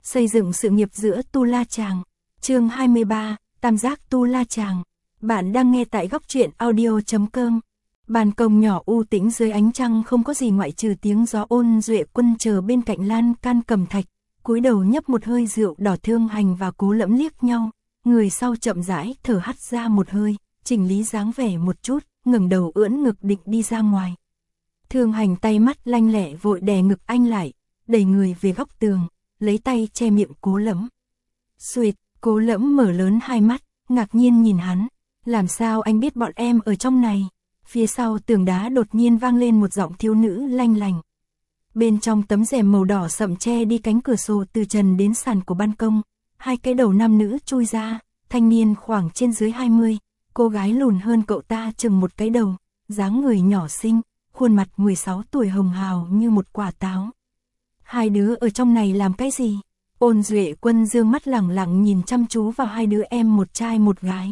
Xây dựng sự nghiệp giữa Tu La Chàng. Chương 23, Tam giác Tu La Chàng. Bạn đang nghe tại góc truyện audio.com. Ban công nhỏ u tĩnh dưới ánh trăng không có gì ngoại trừ tiếng gió. Ôn Duệ Quân chờ bên cạnh lan can cầm thạch, cúi đầu nhấp một hơi rượu đỏ. Thương Hành và Cố Lẫm liếc nhau, người sau chậm rãi thở hắt ra một hơi, chỉnh lý dáng vẻ một chút, ngẩng đầu ưỡn ngực định đi ra ngoài. Thương Hành tay mắt lanh lẹ vội đè ngực anh lại, đẩy người về góc tường, lấy tay che miệng Cố Lẫm. Xuệt, Cố Lẫm mở lớn hai mắt, ngạc nhiên nhìn hắn. Làm sao anh biết bọn em ở trong này? Phía sau tường đá đột nhiên vang lên một giọng thiếu nữ lanh lành. Bên trong tấm rèm màu đỏ sậm che đi cánh cửa sổ từ trần đến sàn của ban công, hai cái đầu nam nữ chui ra, thanh niên khoảng trên dưới 20, cô gái lùn hơn cậu ta chừng một cái đầu, dáng người nhỏ xinh, khuôn mặt 16 tuổi hồng hào như một quả táo. Hai đứa ở trong này làm cái gì? Ôn Duệ Quân dương mắt lẳng lặng nhìn chăm chú vào hai đứa em, một trai một gái.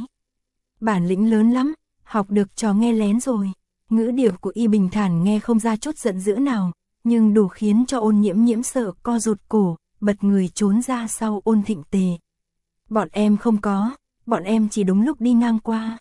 Bản lĩnh lớn lắm, học được trò nghe lén rồi. Ngữ điệu của y bình thản nghe không ra chút giận dữ nào, nhưng đủ khiến cho Ôn Nhiễm Nhiễm sợ co rụt cổ, bật người trốn ra sau Ôn Thịnh Tề. Bọn em không có, bọn em chỉ đúng lúc đi ngang qua.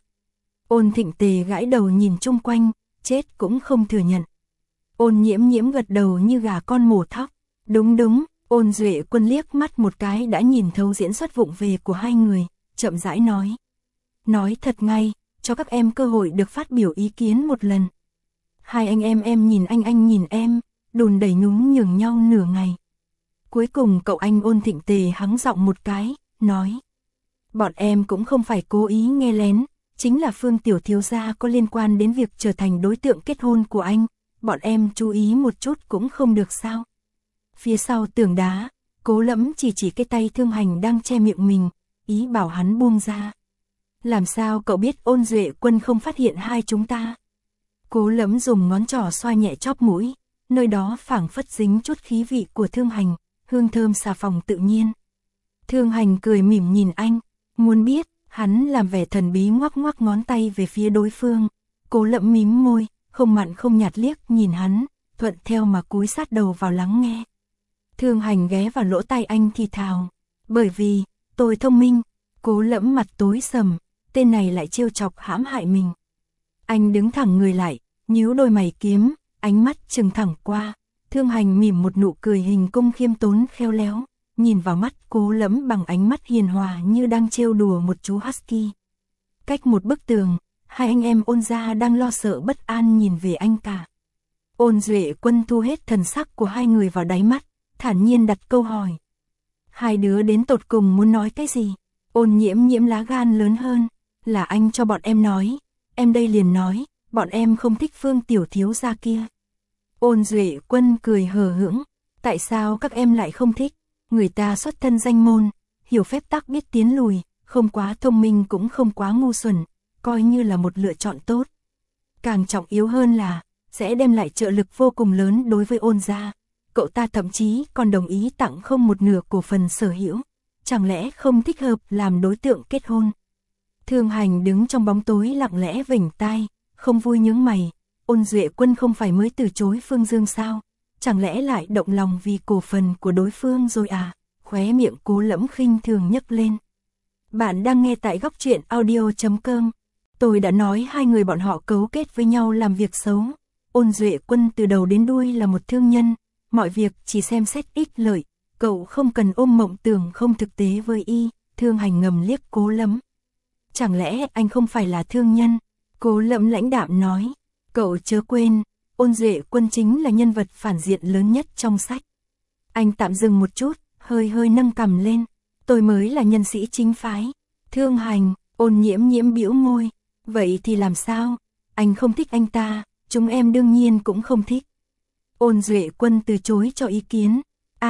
Ôn Thịnh Tề gãi đầu nhìn chung quanh, chết cũng không thừa nhận. Ôn Nhiễm Nhiễm gật đầu như gà con mổ thóc. Đúng đúng. Ôn Duệ Quân liếc mắt một cái đã nhìn thấu diễn xuất vụng về của hai người, chậm rãi nói. Nói thật ngay, cho các em cơ hội được phát biểu ý kiến một lần. Hai anh em nhìn anh nhìn em, đùn đẩy nhún nhường nhau nửa ngày. Cuối cùng cậu anh Ôn Thịnh Tề hắng giọng một cái, nói. Bọn em cũng không phải cố ý nghe lén, chính là Phương tiểu thiếu gia có liên quan đến việc trở thành đối tượng kết hôn của anh, bọn em chú ý một chút cũng không được sao? Phía sau tường đá, Cố Lẫm chỉ cái tay Thương Hành đang che miệng mình, ý bảo hắn buông ra. Làm sao cậu biết Ôn Duệ Quân không phát hiện hai chúng ta? Cố Lẫm dùng ngón trỏ xoa nhẹ chóp mũi, nơi đó phảng phất dính chút khí vị của Thương Hành, hương thơm xà phòng tự nhiên. Thương Hành cười mỉm nhìn anh, muốn biết, hắn làm vẻ thần bí ngoắc ngoắc ngón tay về phía đối phương. Cố Lẫm mím môi, không mặn không nhạt liếc nhìn hắn, thuận theo mà cúi sát đầu vào lắng nghe. Thương Hành ghé vào lỗ tai anh thì thào, bởi vì, tôi thông minh. Cố Lẫm mặt tối sầm, tên này lại trêu chọc hãm hại mình. Anh đứng thẳng người lại, nhíu đôi mày kiếm, ánh mắt trừng thẳng qua. Thương Hành mỉm một nụ cười hình cung khiêm tốn khéo léo, nhìn vào mắt Cố Lẫm bằng ánh mắt hiền hòa như đang trêu đùa một chú husky. Cách một bức tường, hai anh em Ôn gia đang lo sợ bất an nhìn về anh cả. Ôn Duệ Quân thu hết thần sắc của hai người vào đáy mắt, thản nhiên đặt câu hỏi. Hai đứa đến tột cùng muốn nói cái gì? Ôn Nhiễm Nhiễm lá gan lớn hơn, là anh cho bọn em nói, em đây liền nói, bọn em không thích Phương tiểu thiếu gia kia. Ôn Duệ Quân cười hờ hững, tại sao các em lại không thích? Người ta xuất thân danh môn, hiểu phép tắc biết tiến lùi, không quá thông minh cũng không quá ngu xuẩn, coi như là một lựa chọn tốt. Càng trọng yếu hơn là, sẽ đem lại trợ lực vô cùng lớn đối với Ôn gia. Cậu ta thậm chí còn đồng ý tặng không một nửa cổ phần sở hữu, chẳng lẽ không thích hợp làm đối tượng kết hôn? Thương Hành đứng trong bóng tối lặng lẽ vểnh tai, không vui nhướng mày. Ôn Duệ Quân không phải mới từ chối Phương Dương sao? Chẳng lẽ lại động lòng vì cổ phần của đối phương rồi à? Khóe miệng Cố Lẫm khinh thường nhấc lên. Bạn đang nghe tại góc truyện audio.com. Tôi đã nói hai người bọn họ cấu kết với nhau làm việc xấu. Ôn Duệ Quân từ đầu đến đuôi là một thương nhân, mọi việc chỉ xem xét ích lợi, cậu không cần ôm mộng tưởng không thực tế với y. Thương Hành ngầm liếc Cố Lẫm. Chẳng lẽ anh không phải là thương nhân? Cố Lẫm lãnh đạm nói. Cậu chớ quên, Ôn Duệ Quân chính là nhân vật phản diện lớn nhất trong sách. Anh tạm dừng một chút, hơi nâng cằm lên. Tôi mới là nhân sĩ chính phái. Thương Hành, Ôn Nhiễm Nhiễm bĩu môi. Vậy thì làm sao? Anh không thích anh ta, chúng em đương nhiên cũng không thích. Ôn Duệ Quân từ chối cho ý kiến.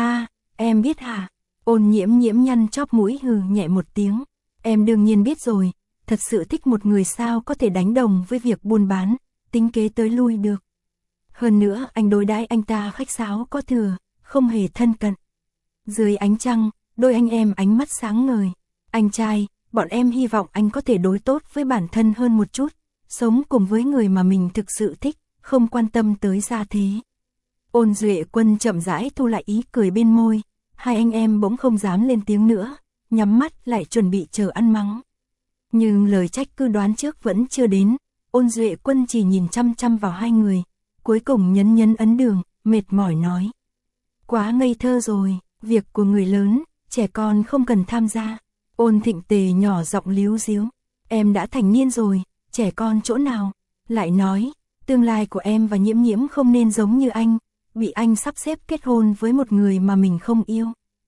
Em biết hả? Ôn Nhiễm Nhiễm nhăn chóp mũi hừ nhẹ một tiếng. Em đương nhiên biết rồi, thật sự thích một người sao có thể đánh đồng với việc buôn bán, tính kế tới lui được. Hơn nữa anh đối đãi anh ta khách sáo có thừa, không hề thân cận. Dưới ánh trăng, đôi anh em ánh mắt sáng ngời. Anh trai, bọn em hy vọng anh có thể đối tốt với bản thân hơn một chút, sống cùng với người mà mình thực sự thích, không quan tâm tới gia thế. Ôn Duệ Quân chậm rãi thu lại ý cười bên môi, Hai anh em bỗng không dám lên tiếng nữa, nhắm mắt lại chuẩn bị chờ ăn mắng. Nhưng lời trách cứ đoán trước vẫn chưa đến, Ôn Duệ Quân chỉ nhìn chăm chăm vào hai người, cuối cùng nhấn nhấn ấn đường, mệt mỏi nói. Quá ngây thơ rồi, việc của người lớn, trẻ con không cần tham gia. Ôn Thịnh Tề nhỏ giọng líu díu, em đã thành niên rồi, trẻ con chỗ nào, lại nói, tương lai của em và Nhiễm Nhiễm không nên giống như anh, bị anh sắp xếp kết hôn với một người mà mình không yêu.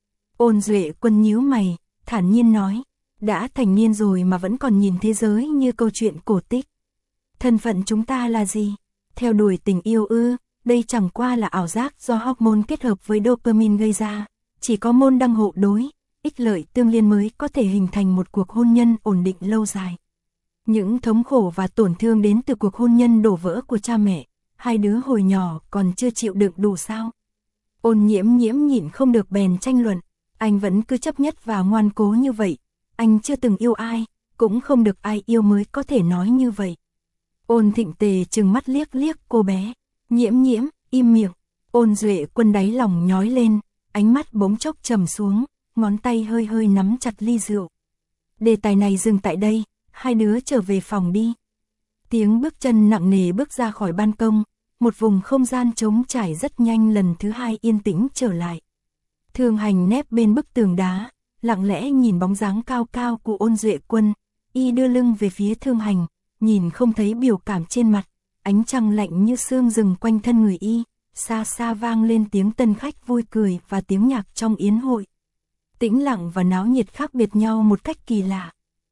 Ôn Duệ Quân nhíu mày, thản nhiên nói, đã thành niên rồi mà vẫn còn nhìn thế giới như câu chuyện cổ tích. Thân phận chúng ta là gì? Theo đuổi tình yêu ư? Đây chẳng qua là ảo giác do hormone kết hợp với dopamine gây ra, chỉ có môn đăng hộ đối, ích lợi tương liên mới có thể hình thành một cuộc hôn nhân ổn định lâu dài. Những thống khổ và tổn thương đến từ cuộc hôn nhân đổ vỡ của cha mẹ, hai đứa hồi nhỏ còn chưa chịu đựng đủ sao? Ôn Nhiễm Nhiễm nhịn không được bèn tranh luận, anh vẫn cứ chấp nhất và ngoan cố như vậy, anh chưa từng yêu ai, cũng không được ai yêu mới có thể nói như vậy. Ôn Thịnh Tề trừng mắt liếc liếc cô bé, Nhiễm Nhiễm, im miệng. Ôn Duệ Quân đáy lòng nhói lên, ánh mắt bỗng chốc trầm xuống, ngón tay hơi hơi nắm chặt ly rượu. Đề tài này dừng tại đây, hai đứa trở về phòng đi. Tiếng bước chân nặng nề bước ra khỏi ban công, một vùng không gian trống trải rất nhanh lần thứ hai yên tĩnh trở lại. Thương Hành nép bên bức tường đá, lặng lẽ nhìn bóng dáng cao cao của Ôn Duệ Quân, y đưa lưng về phía Thương Hành, nhìn không thấy biểu cảm trên mặt, ánh trăng lạnh như sương rừng quanh thân người y, xa xa vang lên tiếng tân khách vui cười và tiếng nhạc trong yến hội. Tĩnh lặng và náo nhiệt khác biệt nhau một cách kỳ lạ.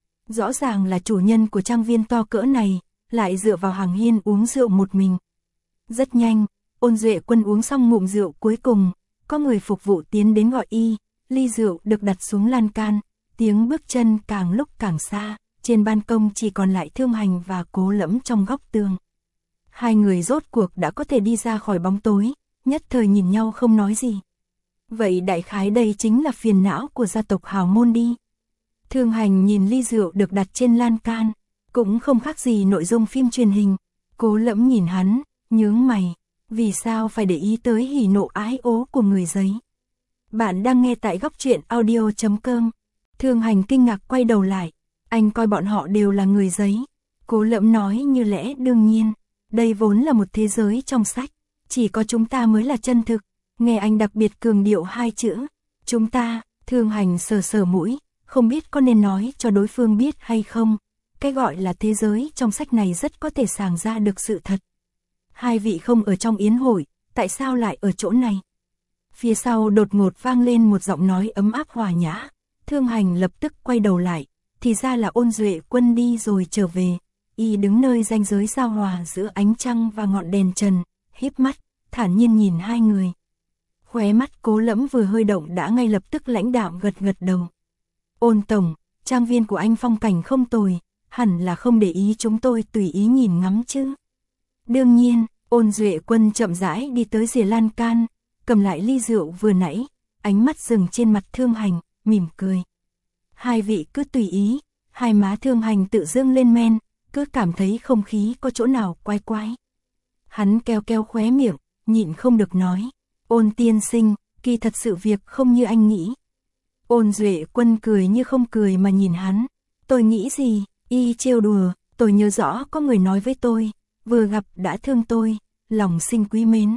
Rõ ràng là chủ nhân của trang viên to cỡ này, lại dựa vào hàng hiên uống rượu một mình. Rất nhanh, Ôn Duệ Quân uống xong ngụm rượu cuối cùng, có người phục vụ tiến đến gọi y, ly rượu được đặt xuống lan can, tiếng bước chân càng lúc càng xa, trên ban công chỉ còn lại Thương Hành và Cố Lẫm trong góc tường. Hai người rốt cuộc đã có thể đi ra khỏi bóng tối, nhất thời nhìn nhau không nói gì. Vậy đại khái đây chính là phiền não của gia tộc hào môn đi. Thương Hành nhìn ly rượu được đặt trên lan can, cũng không khác gì nội dung phim truyền hình. Cố Lẫm nhìn hắn, nhướng mày, vì sao phải để ý tới hỉ nộ ái ố của người giấy. Bạn đang nghe tại góc truyện audio.com. Thương Hành kinh ngạc quay đầu lại, anh coi bọn họ đều là người giấy. Cố Lẫm nói như lẽ đương nhiên, đây vốn là một thế giới trong sách, chỉ có chúng ta mới là chân thực. Nghe anh đặc biệt cường điệu hai chữ, chúng ta. Thương Hành sờ sờ mũi, không biết có nên nói cho đối phương biết hay không. Cái gọi là thế giới trong sách này rất có thể sàng ra được sự thật. Hai vị không ở trong yến hội, tại sao lại ở chỗ này? Phía sau đột ngột vang lên một giọng nói ấm áp hòa nhã. Thương Hành lập tức quay đầu lại, thì ra là Ôn Duệ Quân đi rồi trở về. Y đứng nơi ranh giới giao hòa giữa ánh trăng và ngọn đèn trần, híp mắt, thản nhiên nhìn hai người. Khóe mắt Cố Lẫm vừa hơi động đã ngay lập tức lãnh đạm gật gật đầu. Ôn tổng, trang viên của anh phong cảnh không tồi, hẳn là không để ý chúng tôi tùy ý nhìn ngắm chứ. Đương nhiên, Ôn Duệ Quân chậm rãi đi tới rìa lan can, cầm lại ly rượu vừa nãy, ánh mắt dừng trên mặt Thương Hành, mỉm cười. Hai vị cứ tùy ý, hai má Thương Hành tự dâng lên men, cứ cảm thấy không khí có chỗ nào quái quái. Hắn keo keo khóe miệng, nhịn không được nói, Ôn tiên sinh, kỳ thật sự việc không như anh nghĩ. Ôn Duệ Quân cười như không cười mà nhìn hắn, tôi nghĩ gì, y trêu đùa, tôi nhớ rõ có người nói với tôi, vừa gặp đã thương tôi, lòng sinh quý mến.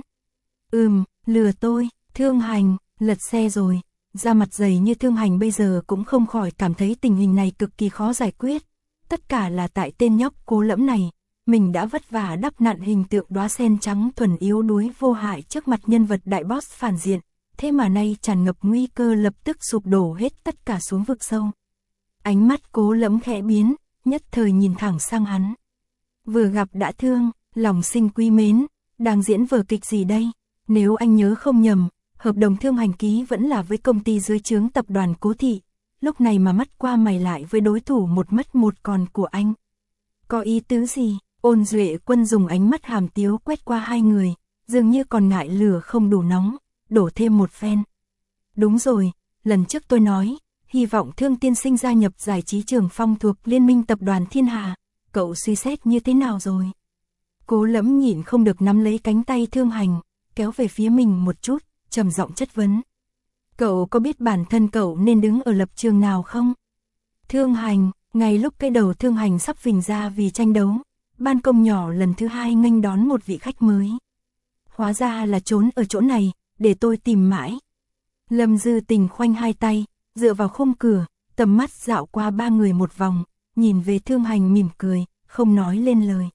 Lừa tôi. Thương Hành, lật xe rồi. Da mặt dày như Thương Hành bây giờ cũng không khỏi cảm thấy tình hình này cực kỳ khó giải quyết. Tất cả là tại tên nhóc Cố Lẫm này, mình đã vất vả đắp nặn hình tượng đóa sen trắng thuần yếu đuối vô hại trước mặt nhân vật đại boss phản diện, thế mà nay tràn ngập nguy cơ lập tức sụp đổ hết tất cả xuống vực sâu. Ánh mắt Cố Lẫm khẽ biến, nhất thời nhìn thẳng sang hắn. Vừa gặp đã thương, lòng sinh quý mến, đang diễn vở kịch gì đây? Nếu anh nhớ không nhầm, hợp đồng Thương Hành ký vẫn là với công ty dưới trướng tập đoàn Cố Thị, lúc này mà mắt qua mày lại với đối thủ một mất một còn của anh. Có ý tứ gì? Ôn Duệ Quân dùng ánh mắt hàm tiếu quét qua hai người, dường như còn ngại lửa không đủ nóng, đổ thêm một phen. Đúng rồi, lần trước tôi nói, hy vọng Thương tiên sinh gia nhập giải trí Trường Phong thuộc Liên minh tập đoàn Thiên Hà, cậu suy xét như thế nào rồi? Cố Lẫm nhịn không được nắm lấy cánh tay Thương Hành, kéo về phía mình một chút, trầm giọng chất vấn. Cậu có biết bản thân cậu nên đứng ở lập trường nào không? Thương Hành, ngay lúc cái đầu Thương Hành sắp phình ra vì tranh đấu, ban công nhỏ lần thứ 2 nghênh đón một vị khách mới. Hóa ra là trốn ở chỗ này, để tôi tìm mãi. Lâm Dư Tình khoanh hai tay, dựa vào khung cửa, tầm mắt dạo qua 3 người một vòng, nhìn về Thương Hành mỉm cười, không nói lên lời.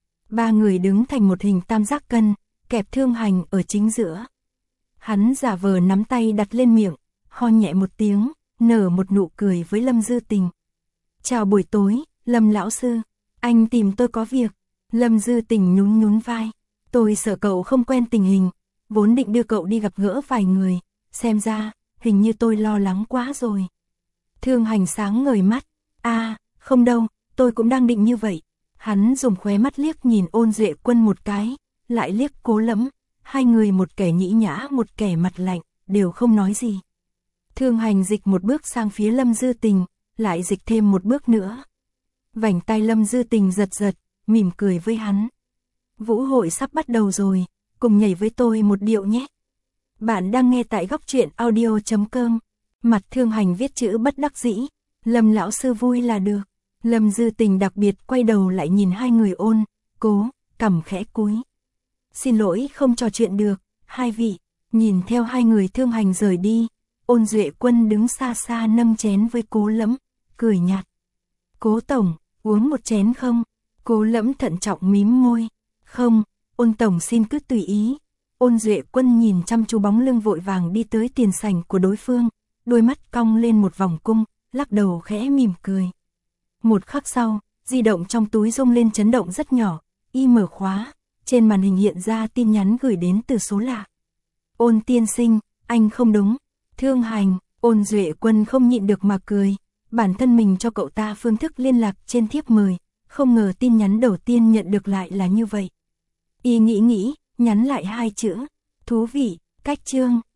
3 người đứng thành một hình tam giác cân, kẹp Thương Hành ở chính giữa. Hắn giả vờ nắm tay đặt lên miệng, ho nhẹ một tiếng, nở một nụ cười với Lâm Dư Tình. Chào buổi tối, Lâm lão sư, anh tìm tôi có việc. Lâm Dư Tình nhún nhún vai, tôi sợ cậu không quen tình hình, vốn định đưa cậu đi gặp gỡ vài người, xem ra, hình như tôi lo lắng quá rồi. Thương Hành sáng ngời mắt, không đâu, tôi cũng đang định như vậy. Hắn dùng khóe mắt liếc nhìn Ôn Duệ Quân một cái, lại liếc Cố Lẫm, hai người một kẻ nhĩ nhã một kẻ mặt lạnh, đều không nói gì. Thương Hành dịch một bước sang phía Lâm Dư Tình, lại dịch thêm một bước nữa. Vành tay Lâm Dư Tình giật giật, mỉm cười với hắn. Vũ hội sắp bắt đầu rồi, cùng nhảy với tôi một điệu nhé. Bạn đang nghe tại góc truyện audio.com. Mặt Thương Hành viết chữ bất đắc dĩ, Lâm lão sư vui là được. Lâm Dư Tình đặc biệt quay đầu lại nhìn hai người Ôn, Cố, cằm khẽ cúi. Xin lỗi không trò chuyện được, hai vị. Nhìn theo hai người Thương Hành rời đi, Ôn Duệ Quân đứng xa xa nâng chén với Cố Lẫm, cười nhạt. Cố tổng, uống một chén không? Cố Lẫm thận trọng mím môi. Không, Ôn tổng xin cứ tùy ý. Ôn Duệ Quân nhìn chăm chú bóng lưng vội vàng đi tới tiền sảnh của đối phương, đôi mắt cong lên một vòng cung, lắc đầu khẽ mỉm cười. Một khắc sau, di động trong túi rung lên chấn động rất nhỏ, y mở khóa, trên màn hình hiện ra tin nhắn gửi đến từ số lạ. Ôn tiên sinh, anh không đúng. Thương Hành, Ôn Duệ Quân không nhịn được mà cười, bản thân mình cho cậu ta phương thức liên lạc trên thiếp mời, không ngờ tin nhắn đầu tiên nhận được lại là như vậy. Y nghĩ, nhắn lại 2 chữ, thú vị, cách chương.